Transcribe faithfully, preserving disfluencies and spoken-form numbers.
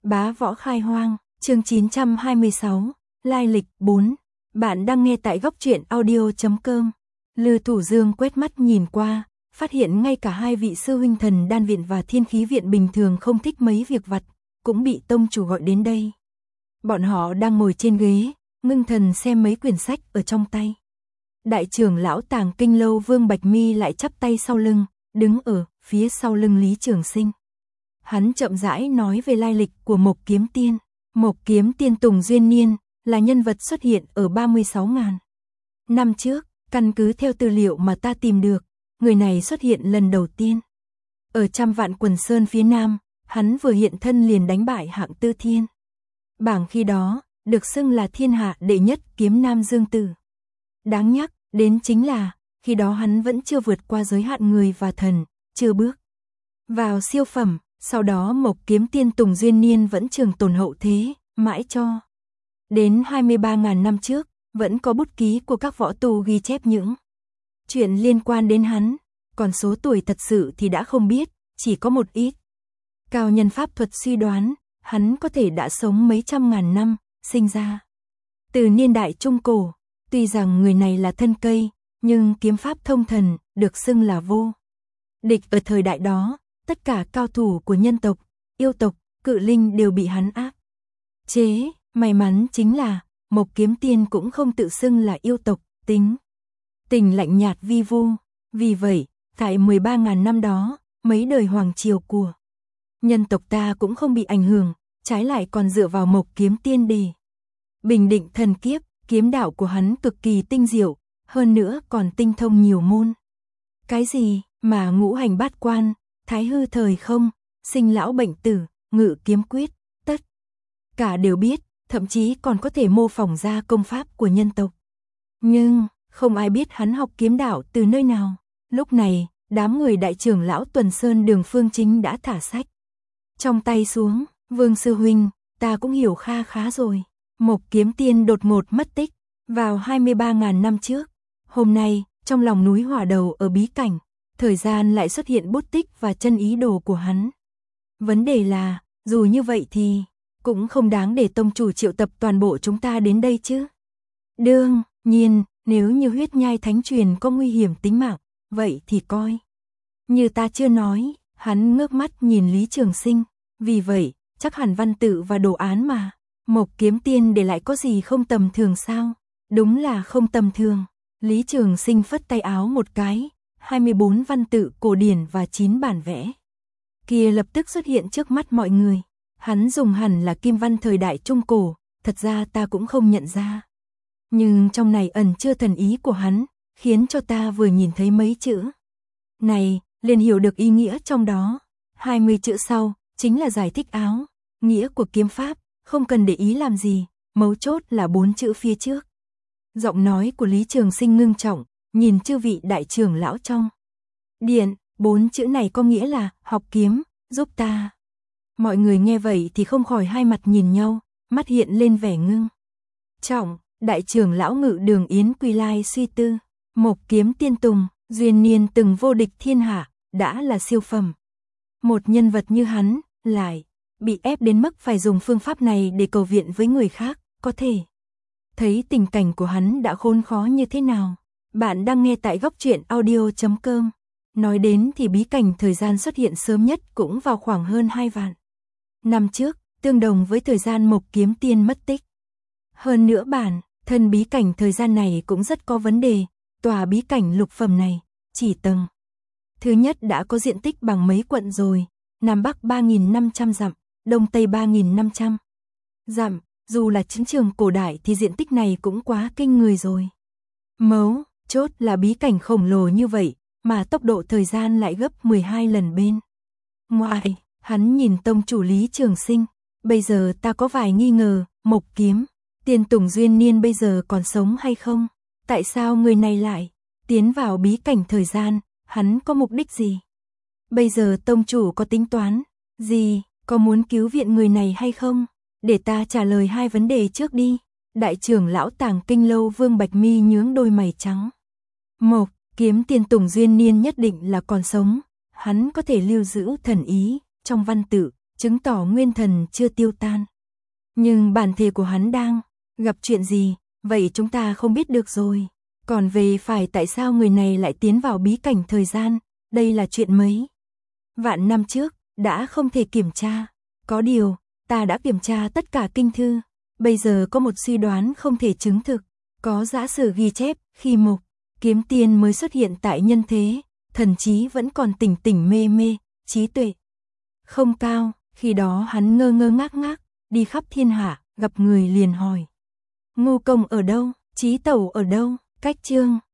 Bá võ khai hoang, chương chín trăm hai mươi sáu, lai lịch bốn. Bạn đang nghe tại góc truyện audio chấm com. Lư Thủ Dương quét mắt nhìn qua, phát hiện ngay cả hai vị sư huynh Thần Đan viện và Thiên Khí viện bình thường không thích mấy việc vặt, cũng bị tông chủ gọi đến đây. Bọn họ đang ngồi trên ghế, ngưng thần xem mấy quyển sách ở trong tay. Đại trưởng lão Tàng Kinh lâu Vương Bạch Mi lại chắp tay sau lưng, đứng ở phía sau lưng Lý Trường Sinh. Hắn chậm rãi nói về lai lịch của Mộc Kiếm Tiên. Mộc Kiếm Tiên Tùng Duyên Niên là nhân vật xuất hiện ở ba mươi sáu nghìn năm trước, căn cứ theo tư liệu mà ta tìm được, người này xuất hiện lần đầu tiên ở Trăm Vạn Quần Sơn phía Nam, hắn vừa hiện thân liền đánh bại Hạng Tư Thiên. Bảng khi đó, được xưng là thiên hạ đệ nhất kiếm nam dương tử. Đáng nhắc đến chính là, khi đó hắn vẫn chưa vượt qua giới hạn người và thần, chưa bước vào siêu phẩm. Sau đó Mộc Kiếm Tiên Tùng Duyên Niên vẫn trường tồn hậu thế, mãi cho đến hai mươi ba nghìn năm trước, vẫn có bút ký của các võ tu ghi chép những chuyện liên quan đến hắn, còn số tuổi thật sự thì đã không biết, chỉ có một ít. Cao nhân pháp thuật suy đoán, hắn có thể đã sống mấy trăm ngàn năm, sinh ra từ niên đại trung cổ. Tuy rằng người này là thân cây, nhưng kiếm pháp thông thần, được xưng là vô địch ở thời đại đó. Tất cả cao thủ của nhân tộc, yêu tộc, cự linh đều bị hắn áp chế. May mắn chính là, Mộc Kiếm Tiên cũng không tự xưng là yêu tộc, tính tình lạnh nhạt vi vu. Vì vậy, tại mười ba nghìn năm đó, mấy đời hoàng triều của nhân tộc ta cũng không bị ảnh hưởng, trái lại còn dựa vào Mộc Kiếm Tiên để bình định thần kiếp. Kiếm đạo của hắn cực kỳ tinh diệu, hơn nữa còn tinh thông nhiều môn. Cái gì mà ngũ hành bát quan, thái hư thời không, sinh lão bệnh tử, ngự kiếm quyết, tất cả đều biết, thậm chí còn có thể mô phỏng ra công pháp của nhân tộc. Nhưng, không ai biết hắn học kiếm đạo từ nơi nào. Lúc này, đám người đại trưởng lão Tuần Sơn Đường Phương Chính đã thả sách trong tay xuống. Vương sư huynh, ta cũng hiểu kha khá rồi. Mộc Kiếm Tiên đột ngột mất tích vào hai mươi ba nghìn năm trước. Hôm nay, trong lòng núi Hỏa Đầu ở bí cảnh, thời gian lại xuất hiện bút tích và chân ý đồ của hắn. Vấn đề là, dù như vậy thì cũng không đáng để tông chủ triệu tập toàn bộ chúng ta đến đây chứ. Đương nhiên, nếu như huyết nhai thánh truyền có nguy hiểm tính mạng, vậy thì coi như ta chưa nói. Hắn ngước mắt nhìn Lý Trường Sinh. Vì vậy, chắc hẳn văn tự và đồ án mà Mộc Kiếm Tiên để lại có gì không tầm thường sao? Đúng là không tầm thường. Lý Trường Sinh phất tay áo một cái, hai mươi bốn văn tự cổ điển và chín bản vẽ kia lập tức xuất hiện trước mắt mọi người. Hắn dùng hẳn là kim văn thời đại trung cổ, thật ra ta cũng không nhận ra. Nhưng trong này ẩn chứa thần ý của hắn, khiến cho ta vừa nhìn thấy mấy chữ này, liền hiểu được ý nghĩa trong đó. hai mươi chữ sau, chính là giải thích áo, nghĩa của kiếm pháp, không cần để ý làm gì, mấu chốt là bốn chữ phía trước. Giọng nói của Lý Trường Sinh ngưng trọng, nhìn chư vị đại trưởng lão trong điện, bốn chữ này có nghĩa là, học kiếm, giúp ta. Mọi người nghe vậy thì không khỏi hai mặt nhìn nhau, mắt hiện lên vẻ ngưng trọng. Đại trưởng lão Ngự Đường Yến Quy Lai suy tư, Mộc Kiếm Tiên Tùng Duyên Niên từng vô địch thiên hạ, đã là siêu phẩm. Một nhân vật như hắn, lại bị ép đến mức phải dùng phương pháp này để cầu viện với người khác, có thể thấy tình cảnh của hắn đã khốn khó như thế nào. Bạn đang nghe tại góc truyện audio chấm com. Nói đến thì bí cảnh thời gian xuất hiện sớm nhất cũng vào khoảng hơn hai vạn năm trước, tương đồng với thời gian Mộc Kiếm Tiên mất tích. Hơn nữa bản thân bí cảnh thời gian này cũng rất có vấn đề. Tòa bí cảnh lục phẩm này, chỉ tầng thứ nhất đã có diện tích bằng mấy quận rồi, Nam Bắc ba nghìn năm trăm dặm, Đông Tây ba nghìn năm trăm dặm, dù là chiến trường cổ đại thì diện tích này cũng quá kinh người rồi. Mấu chốt là bí cảnh khổng lồ như vậy, mà tốc độ thời gian lại gấp mười hai lần bên ngoài. Hắn nhìn tông chủ Lý Trường Sinh, bây giờ ta có vài nghi ngờ, Mộc Kiếm Tiên Tùng Duyên Niên bây giờ còn sống hay không? Tại sao người này lại tiến vào bí cảnh thời gian, hắn có mục đích gì? Bây giờ tông chủ có tính toán gì, có muốn cứu viện người này hay không? Để ta trả lời hai vấn đề trước đi. Đại trưởng lão Tàng Kinh lâu Vương Bạch Mi nhướng đôi mày trắng. Mộc Kiếm Tiên Tùng Duyên Niên nhất định là còn sống, hắn có thể lưu giữ thần ý trong văn tự, chứng tỏ nguyên thần chưa tiêu tan. Nhưng bản thể của hắn đang gặp chuyện gì, vậy chúng ta không biết được rồi. Còn về phải tại sao người này lại tiến vào bí cảnh thời gian, đây là chuyện mấy vạn năm trước, đã không thể kiểm tra. Có điều, ta đã kiểm tra tất cả kinh thư, bây giờ có một suy đoán không thể chứng thực. Có giả sử ghi chép, khi Mục Kiếm Tiên mới xuất hiện tại nhân thế, thần trí vẫn còn tỉnh tỉnh mê mê, trí tuệ không cao, khi đó hắn ngơ ngơ ngác ngác, đi khắp thiên hạ, gặp người liền hỏi. Ngô Công ở đâu, Chí Tẩu ở đâu, cách chương